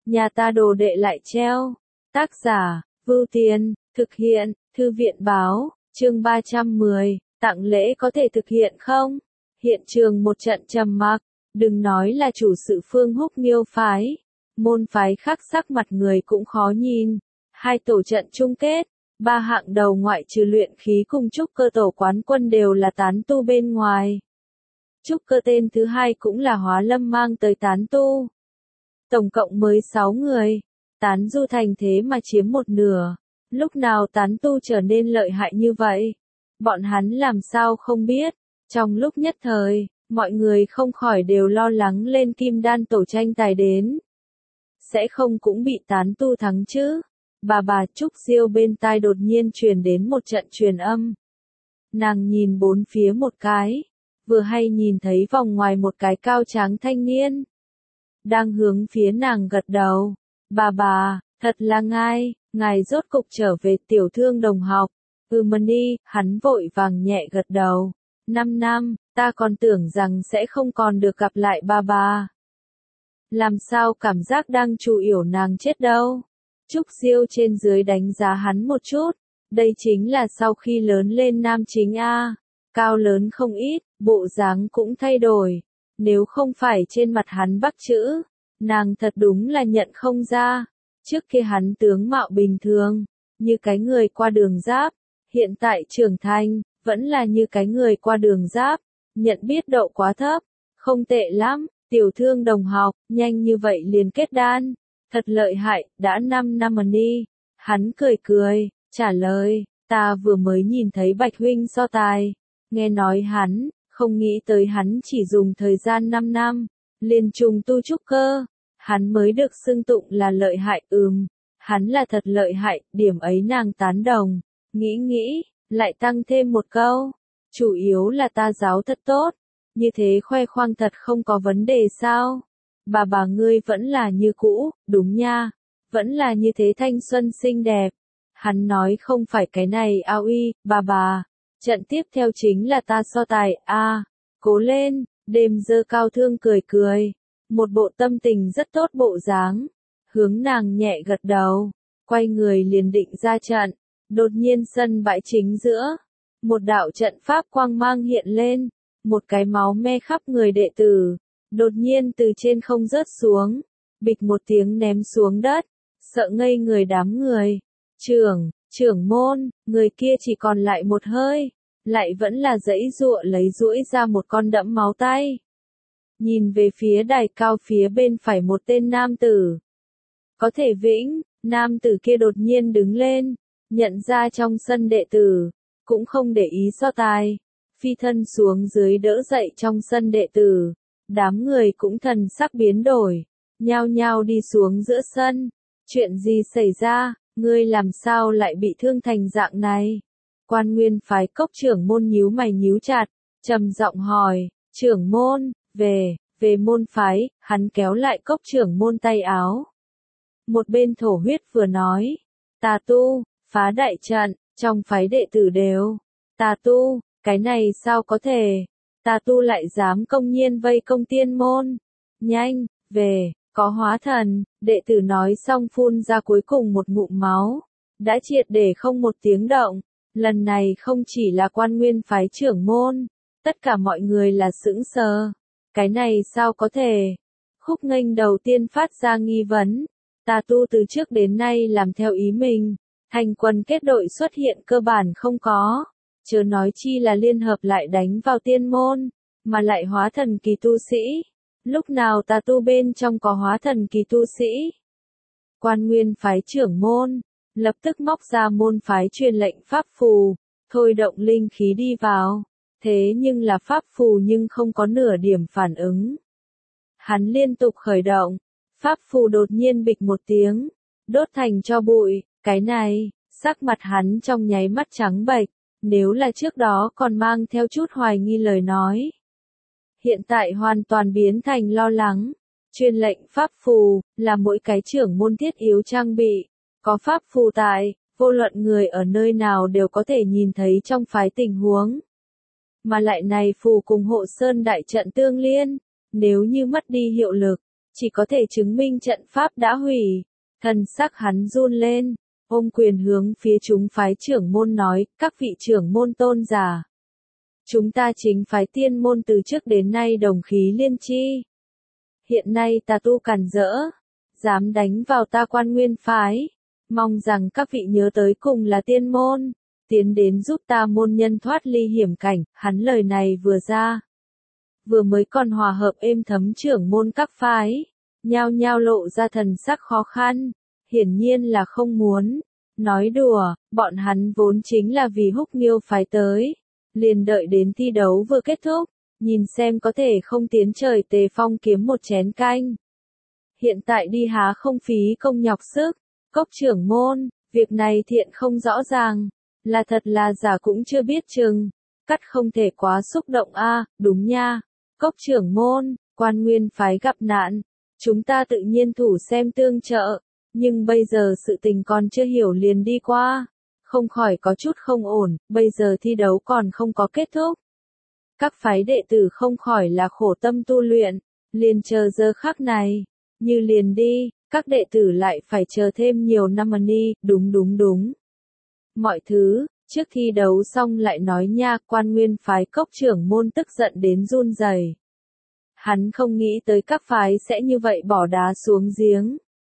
nhà ta đồ đệ lại treo. Tác giả, Vưu Tiên, thực hiện, Thư viện báo, chương 310, tặng lễ có thể thực hiện không? Hiện trường một trận trầm mặc, đừng nói là chủ sự Phương Húc Miêu phái, môn phái khác sắc mặt người cũng khó nhìn. Hai tổ trận chung kết, ba hạng đầu ngoại trừ luyện khí cùng trúc cơ tổ quán quân đều là tán tu bên ngoài. Trúc cơ tên thứ hai cũng là Hóa Lâm mang tới tán tu. Tổng cộng mới 6 người, tán du thành thế mà chiếm một nửa. Lúc nào tán tu trở nên lợi hại như vậy? Bọn hắn làm sao không biết? Trong lúc nhất thời, mọi người không khỏi đều lo lắng lên Kim Đan tổ tranh tài đến. Sẽ không cũng bị tán tu thắng chứ? Bà Trúc Diêu bên tai đột nhiên truyền đến một trận truyền âm. Nàng nhìn bốn phía một cái, vừa hay nhìn thấy vòng ngoài một cái cao tráng thanh niên. Đang hướng phía nàng gật đầu. Bà, thật là ngài rốt cục trở về Tiểu Thương đồng học. Mani, hắn vội vàng nhẹ gật đầu. 5 năm, ta còn tưởng rằng sẽ không còn được gặp lại bà. Làm sao cảm giác đang chủ yểu nàng chết đâu. Trúc Diêu trên dưới đánh giá hắn một chút. Đây chính là sau khi lớn lên nam chính a, cao lớn không ít, bộ dáng cũng thay đổi. Nếu không phải trên mặt hắn bắc chữ, nàng thật đúng là nhận không ra. Trước kia hắn tướng mạo bình thường, như cái người qua đường giáp. Hiện tại trưởng thành, vẫn là như cái người qua đường giáp. Nhận biết độ quá thấp, không tệ lắm. Tiểu Thương đồng học, nhanh như vậy liền kết đan. Thật lợi hại, đã 5 năm đi. Hắn cười, trả lời, ta vừa mới nhìn thấy Bạch huynh so tài. Nghe nói hắn, không nghĩ tới hắn chỉ dùng thời gian 5 năm, liền trùng tu trúc cơ. Hắn mới được xưng tụng là lợi hại. Hắn là thật lợi hại, điểm ấy nàng tán đồng. Nghĩ, lại tăng thêm một câu. Chủ yếu là ta giáo thật tốt. Như thế khoe khoang thật không có vấn đề sao? Bà ngươi vẫn là như cũ, đúng nha. Vẫn là như thế thanh xuân xinh đẹp. Hắn nói không phải cái này ao y, bà. Trận tiếp theo chính là ta so tài, cố lên, Đêm Dơ Cao Thương cười. Một bộ tâm tình rất tốt bộ dáng. Hướng nàng nhẹ gật đầu. Quay người liền định ra trận. Đột nhiên sân bãi chính giữa. Một đạo trận pháp quang mang hiện lên. Một cái máu me khắp người đệ tử. Đột nhiên từ trên không rớt xuống. Bịch một tiếng ném xuống đất. Sợ ngây người đám người. Trưởng môn, người kia chỉ còn lại một hơi. Lại vẫn là giãy giụa lấy duỗi ra một con đẫm máu tay. Nhìn về phía đài cao phía bên phải một tên nam tử. Có thể vĩnh, nam tử kia đột nhiên đứng lên. Nhận ra trong sân đệ tử. Cũng không để ý so tài. Phi thân xuống dưới đỡ dậy trong sân đệ tử. Đám người cũng thần sắc biến đổi. Nhao nhao đi xuống giữa sân. Chuyện gì xảy ra, ngươi làm sao lại bị thương thành dạng này? Quan Nguyên phái Cốc trưởng môn nhíu mày nhíu chặt, trầm giọng hỏi, trưởng môn, về môn phái, hắn kéo lại Cốc trưởng môn tay áo. Một bên thổ huyết vừa nói, tà tu, phá đại trận, trong phái đệ tử đều, tà tu, cái này sao có thể, tà tu lại dám công nhiên vây công tiên môn, nhanh, về, có hóa thần, đệ tử nói xong phun ra cuối cùng một ngụm máu, đã triệt để không một tiếng động. Lần này không chỉ là Quan Nguyên phái trưởng môn, tất cả mọi người là sững sờ. Cái này sao có thể? Khúc Nghênh đầu tiên phát ra nghi vấn. Tà tu từ trước đến nay làm theo ý mình, thành quân kết đội xuất hiện cơ bản không có. Chớ nói chi là liên hợp lại đánh vào tiên môn, mà lại hóa thần kỳ tu sĩ. Lúc nào tà tu bên trong có hóa thần kỳ tu sĩ? Quan Nguyên phái trưởng môn lập tức móc ra môn phái truyền lệnh pháp phù, thôi động linh khí đi vào. Thế nhưng là pháp phù nhưng không có nửa điểm phản ứng. Hắn liên tục khởi động, pháp phù đột nhiên bịch một tiếng, đốt thành tro bụi. Cái này, sắc mặt hắn trong nháy mắt trắng bệch, nếu là trước đó còn mang theo chút hoài nghi lời nói. Hiện tại hoàn toàn biến thành lo lắng. Truyền lệnh pháp phù, là mỗi cái trưởng môn thiết yếu trang bị. Có pháp phù tại, vô luận người ở nơi nào đều có thể nhìn thấy trong phái tình huống. Mà lại này phù cùng hộ sơn đại trận tương liên, nếu như mất đi hiệu lực, chỉ có thể chứng minh trận pháp đã hủy. Thần sắc hắn run lên, ôm quyền hướng phía chúng phái trưởng môn nói, các vị trưởng môn tôn giả. Chúng ta chính phái tiên môn từ trước đến nay đồng khí liên chi. Hiện nay tà tu càn rỡ, dám đánh vào ta Quan Nguyên phái. Mong rằng các vị nhớ tới cùng là tiên môn, tiến đến giúp ta môn nhân thoát ly hiểm cảnh. Hắn lời này vừa ra, vừa mới còn hòa hợp êm thấm trưởng môn các phái, nhao nhao lộ ra thần sắc khó khăn, hiển nhiên là không muốn. Nói đùa, bọn hắn vốn chính là vì Húc Nghiêu phái tới, liền đợi đến thi đấu vừa kết thúc, nhìn xem có thể không tiến trời Tề Phong kiếm một chén canh. Hiện tại đi há không phí công nhọc sức. Cốc trưởng môn, việc này thiện không rõ ràng, là thật là giả cũng chưa biết chừng. Cắt không thể quá xúc động a, đúng nha. Cốc trưởng môn, Quan Nguyên phái gặp nạn, chúng ta tự nhiên thủ xem tương trợ, nhưng bây giờ sự tình còn chưa hiểu liền đi qua, không khỏi có chút không ổn, bây giờ thi đấu còn không có kết thúc. Các phái đệ tử không khỏi là khổ tâm tu luyện, liền chờ giờ khắc này, như liền đi, các đệ tử lại phải chờ thêm nhiều năm đi, đúng. Mọi thứ, trước thi đấu xong lại nói nha, Quan Nguyên phái Cốc trưởng môn tức giận đến run rẩy. Hắn không nghĩ tới các phái sẽ như vậy bỏ đá xuống giếng.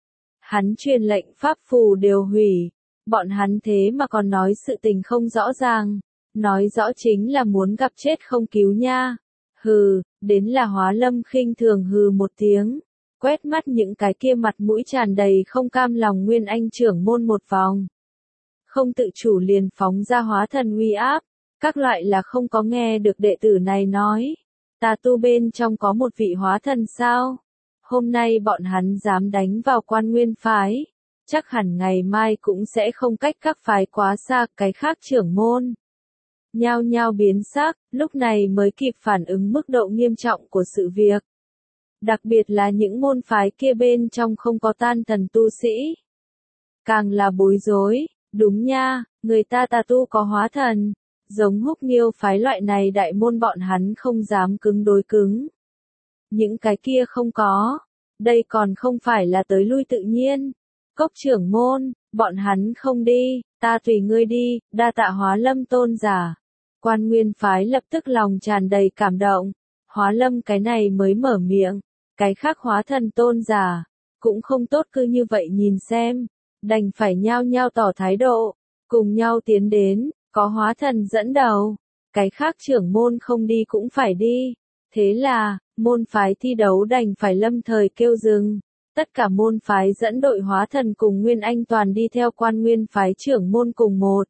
Hắn truyền lệnh pháp phù đều hủy, bọn hắn thế mà còn nói sự tình không rõ ràng, nói rõ chính là muốn gặp chết không cứu nha. Hừ, đến là Hóa Lâm khinh thường hừ một tiếng, quét mắt những cái kia mặt mũi tràn đầy không cam lòng Nguyên Anh trưởng môn một vòng. Không tự chủ liền phóng ra hóa thần uy áp, các loại là không có nghe được đệ tử này nói. Tà tu bên trong có một vị hóa thần sao? Hôm nay bọn hắn dám đánh vào Quan Nguyên phái, chắc hẳn ngày mai cũng sẽ không cách các phái quá xa. Cái khác trưởng môn nhao nhao biến sắc, lúc này mới kịp phản ứng mức độ nghiêm trọng của sự việc. Đặc biệt là những môn phái kia bên trong không có tan thần tu sĩ, càng là bối rối. Đúng nha, người ta tà tu có hóa thần, giống Húc Nghiêu phái loại này đại môn bọn hắn không dám cứng đối cứng. Những cái kia không có, đây còn không phải là tới lui tự nhiên. Cốc trưởng môn, bọn hắn không đi, ta tùy ngươi đi, đa tạ Hóa Lâm tôn giả. Quan Nguyên phái lập tức lòng tràn đầy cảm động, Hóa Lâm cái này mới mở miệng, cái khác hóa thần tôn giả, cũng không tốt cứ như vậy nhìn xem, đành phải nhao nhao tỏ thái độ, cùng nhau tiến đến, có hóa thần dẫn đầu, cái khác trưởng môn không đi cũng phải đi, thế là, môn phái thi đấu đành phải lâm thời kêu dừng, tất cả môn phái dẫn đội hóa thần cùng Nguyên Anh toàn đi theo Quan Nguyên phái trưởng môn cùng một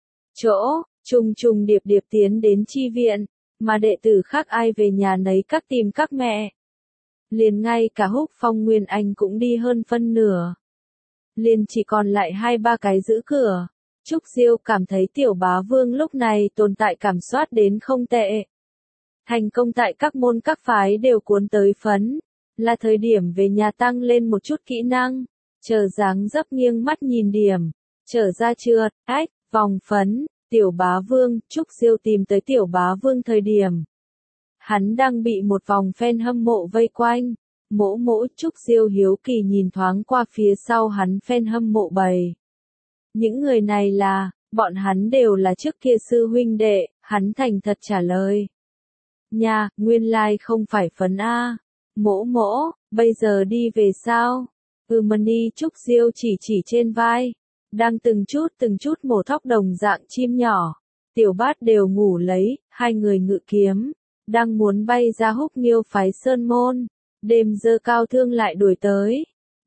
chỗ, trùng điệp tiến đến chi viện, mà đệ tử khác ai về nhà nấy các tìm các mẹ. Liền ngay cả Húc Phong Nguyên Anh cũng đi hơn phân nửa. Liền chỉ còn lại 2-3 cái giữ cửa. Trúc Diêu cảm thấy Tiểu Bá Vương lúc này tồn tại cảm soát đến không tệ. Thành công tại các môn các phái đều cuốn tới phấn, là thời điểm về nhà tăng lên một chút kỹ năng, chờ dáng dấp nghiêng mắt nhìn điểm, trở ra trượt, vòng phấn, Tiểu Bá Vương, Trúc Diêu tìm tới Tiểu Bá Vương thời điểm. Hắn đang bị một vòng fan hâm mộ vây quanh, mỗ Trúc Diêu hiếu kỳ nhìn thoáng qua phía sau hắn fan hâm mộ bầy. Những người này là, bọn hắn đều là trước kia sư huynh đệ, hắn thành thật trả lời. Nha, nguyên lai không phải phấn A. Mỗ, bây giờ đi về sao? Mani Trúc Diêu chỉ trên vai, đang từng chút mổ thóc đồng dạng chim nhỏ. Tiểu Bát đều ngủ lấy, hai người ngự kiếm, đang muốn bay ra Húc Nghiêu phái sơn môn. Đêm dơ cao thương lại đuổi tới.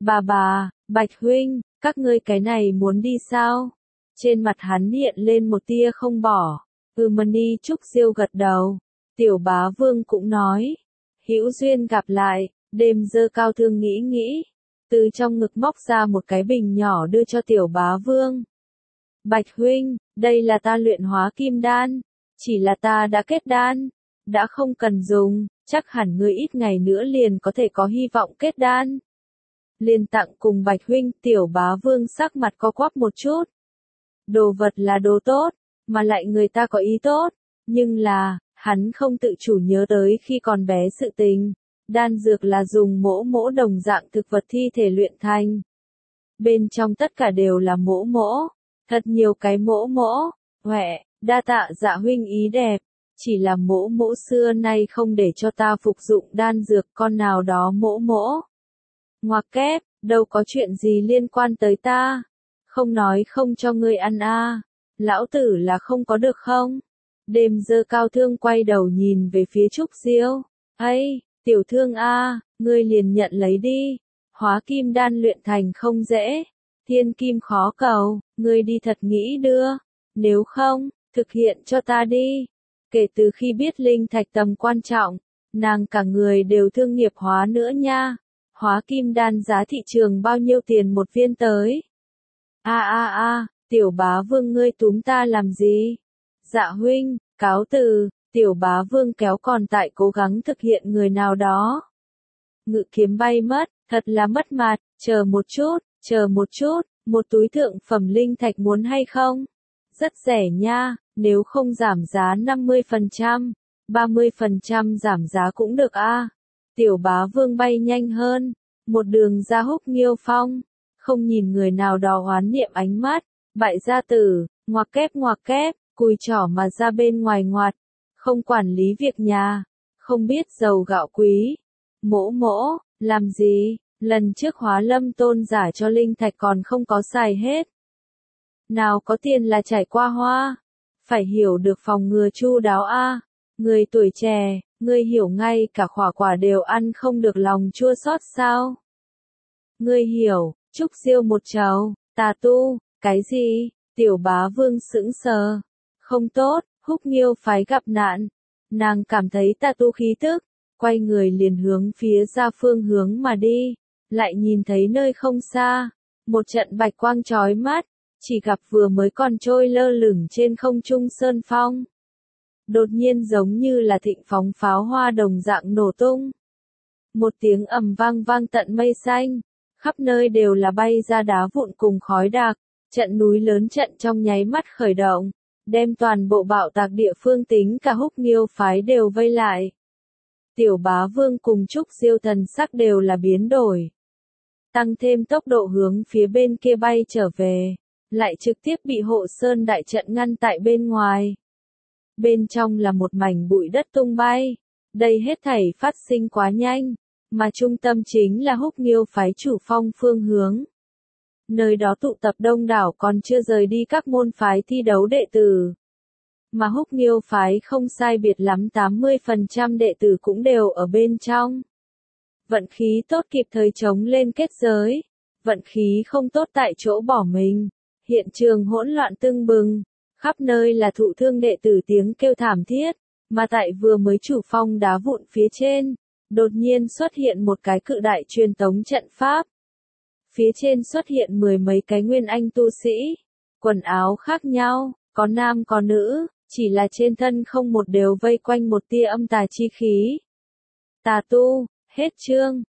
Bà, Bạch huynh, các ngươi cái này muốn đi sao? Trên mặt hắn hiện lên một tia không bỏ. Mani Trúc Diêu gật đầu. Tiểu Bá Vương cũng nói. Hữu duyên gặp lại, đêm dơ cao thương nghĩ. Từ trong ngực móc ra một cái bình nhỏ đưa cho Tiểu Bá Vương. Bạch huynh, đây là ta luyện hóa kim đan. Chỉ là ta đã kết đan. Đã không cần dùng, chắc hẳn ngươi ít ngày nữa liền có thể có hy vọng kết đan. Liền tặng cùng Bạch huynh. Tiểu Bá Vương sắc mặt co quắp một chút. Đồ vật là đồ tốt, mà lại người ta có ý tốt, nhưng là, hắn không tự chủ nhớ tới khi còn bé sự tình. Đan dược là dùng mỗ mỗ đồng dạng thực vật thi thể luyện thành. Bên trong tất cả đều là mỗ mỗ. Thật nhiều cái mỗ mỗ. Huệ, đa tạ Dạ huynh ý đẹp. Chỉ là mỗ mỗ xưa nay không để cho ta phục dụng đan dược con nào đó mỗ mỗ. Ngoặc kép, đâu có chuyện gì liên quan tới ta. Không nói không cho ngươi ăn a. Lão tử là không có được không? Đêm dơ cao thương quay đầu nhìn về phía Trúc Diêu. Ây, tiểu thương a, ngươi liền nhận lấy đi. Hóa kim đan luyện thành không dễ. Thiên kim khó cầu, ngươi đi thật nghĩ đưa. Nếu không, thực hiện cho ta đi. Kể từ khi biết linh thạch tầm quan trọng, nàng cả người đều thương nghiệp hóa nữa nha. Hóa kim đan giá thị trường bao nhiêu tiền một viên tới? Tiểu bá vương ngươi túm ta làm gì? Dạ huynh, cáo từ, tiểu bá vương kéo còn tại cố gắng thực hiện người nào đó. Ngự kiếm bay mất, thật là mất mặt, chờ một chút, một túi thượng phẩm linh thạch muốn hay không? Rất rẻ nha, nếu không giảm giá 50%, 30% giảm giá cũng được a. Tiểu bá vương bay nhanh hơn, một đường ra Húc Nghiêu Phong, không nhìn người nào đó hoán niệm ánh mắt, bại gia tử, ngoặc kép, cùi trỏ mà ra bên ngoài ngoặt, không quản lý việc nhà, không biết dầu gạo quý. Mỗ mỗ, làm gì, lần trước Hóa Lâm tôn giả cho linh thạch còn không có xài hết. Nào có tiền là trải qua hoa, phải hiểu được phòng ngừa chu đáo a. Người tuổi trẻ, ngươi hiểu ngay cả quả quả đều ăn không được lòng chua xót sao? Ngươi hiểu, Trúc Diêu một trầu, tà tu, cái gì? Tiểu bá vương sững sờ. Không tốt, Húc Nghiêu phái gặp nạn. Nàng cảm thấy tà tu khí tức, quay người liền hướng phía ra phương hướng mà đi, lại nhìn thấy nơi không xa, một trận bạch quang chói mắt, chỉ gặp vừa mới còn trôi lơ lửng trên không trung sơn phong. Đột nhiên giống như là thịnh phóng pháo hoa đồng dạng nổ tung. Một tiếng ầm vang vang tận mây xanh, khắp nơi đều là bay ra đá vụn cùng khói đặc, trận núi lớn trận trong nháy mắt khởi động, đem toàn bộ bạo tạc địa phương tính cả Húc Nghiêu phái đều vây lại. Tiểu bá vương cùng Trúc Diêu thần sắc đều là biến đổi. Tăng thêm tốc độ hướng phía bên kia bay trở về, lại trực tiếp bị hộ sơn đại trận ngăn tại bên ngoài. Bên trong là một mảnh bụi đất tung bay, đây hết thảy phát sinh quá nhanh, mà trung tâm chính là Húc Nghiêu phái chủ phong phương hướng. Nơi đó tụ tập đông đảo còn chưa rời đi các môn phái thi đấu đệ tử. Mà Húc Nghiêu phái không sai biệt lắm 80% đệ tử cũng đều ở bên trong. Vận khí tốt kịp thời chống lên kết giới, vận khí không tốt tại chỗ bỏ mình. Hiện trường hỗn loạn tưng bừng, khắp nơi là thụ thương đệ tử tiếng kêu thảm thiết, mà tại vừa mới chủ phong đá vụn phía trên, đột nhiên xuất hiện một cái cự đại truyền tống trận pháp. Phía trên xuất hiện 10 mấy cái nguyên anh tu sĩ, quần áo khác nhau, có nam có nữ, chỉ là trên thân không một đều vây quanh một tia âm tà chi khí. Tà tu, hết chương.